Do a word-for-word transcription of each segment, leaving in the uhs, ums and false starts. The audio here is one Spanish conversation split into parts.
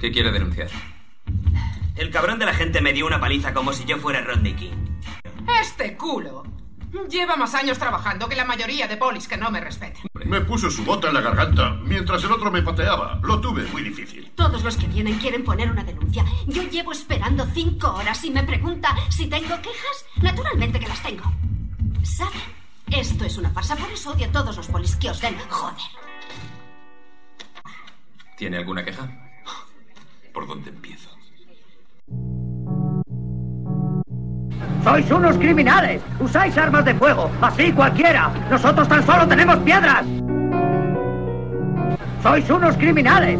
¿Qué quiere denunciar? El cabrón de la gente me dio una paliza como si yo fuera Rodney King. Este culo lleva más años trabajando que la mayoría de polis que no me respeten. Me puso su bota en la garganta mientras el otro me pateaba. Lo tuve muy difícil. Todos los que vienen quieren poner una denuncia. Yo llevo esperando cinco horas y me pregunta si tengo quejas. Naturalmente que las tengo. ¿Saben? Esto es una farsa, por eso odio a todos los polis que os den. Joder. ¿Tiene alguna queja? ¿Por dónde empiezo? ¡Sois unos criminales! ¡Usáis armas de fuego! ¡Así cualquiera! ¡Nosotros tan solo tenemos piedras! ¡Sois unos criminales!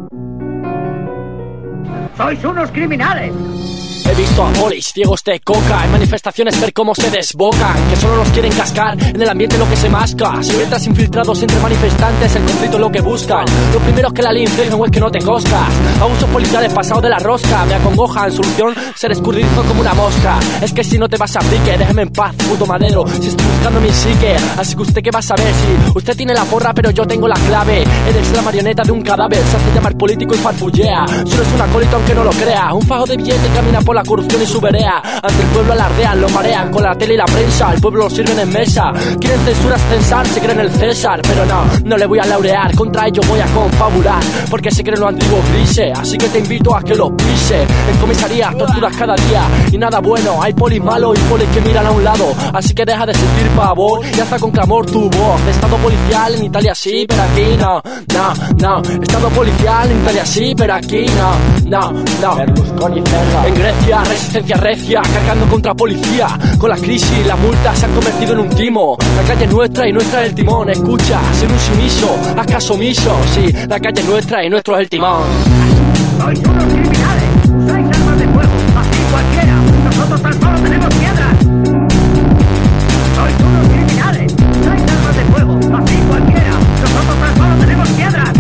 ¡Sois unos criminales! He visto a polis ciegos de coca en manifestaciones ver cómo se desbocan, que solo los quieren cascar, en el ambiente lo que se masca. Siluetas infiltrados entre manifestantes, el conflicto es lo que buscan. Lo primero es que la ley inflige es que no te coscas. Abusos policiales pasados de la rosca me acongojan, solución ser escurridizo como una mosca. Es que si no te vas a pique, déjeme en paz, puto madero, si estoy buscando mi psique. Así que usted qué va a saber si usted tiene la porra pero yo tengo la clave. Eres la marioneta de un cadáver, se hace llamar político y farfullea. Solo es un acólito aunque no lo crea, un fajo de billete camina por la corrupción y su verea. Ante el pueblo alardean, lo marean con la tele y la prensa. El pueblo lo sirven en mesa. Quieren censuras, censar, se creen el César. Pero no, no le voy a laurear. Contra ellos voy a confabular, porque se creen los antiguos grises. Así que te invito a que los pise. En comisaría, torturas cada día y nada bueno. Hay polis malos y polis que miran a un lado. Así que deja de sentir pavor y alza con clamor tu voz. Estado policial en Italia sí, pero aquí no. No, no. Estado policial en Italia sí, pero aquí no. No, no. En Grecia, resistencia recia, cargando contra policía. Con la crisis, las multas se han convertido en un timo. La calle es nuestra y nuestra es el timón. Escucha, ser un sumiso, haz caso omiso. Sí, la calle es nuestra y nuestro es el timón. Sois unos criminales, usáis armas de fuego, así cualquiera. Nosotros tan solo tenemos piedras. Sois unos criminales, usáis armas de fuego, así cualquiera. Nosotros tan solo tenemos piedras.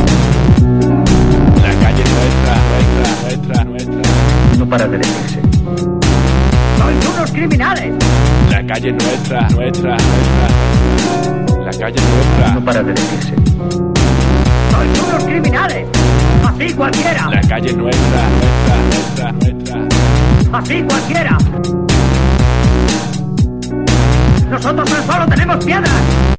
La calle es nuestra, nuestra, nuestra, nuestra. No para de decirse. ¡Sois unos criminales! La calle es nuestra, nuestra, nuestra. La calle es nuestra. No para de decirse. ¡Sois unos criminales! ¡Así cualquiera! La calle es nuestra, nuestra, nuestra, nuestra. ¡Así cualquiera! Nosotros tan solo tenemos piedras.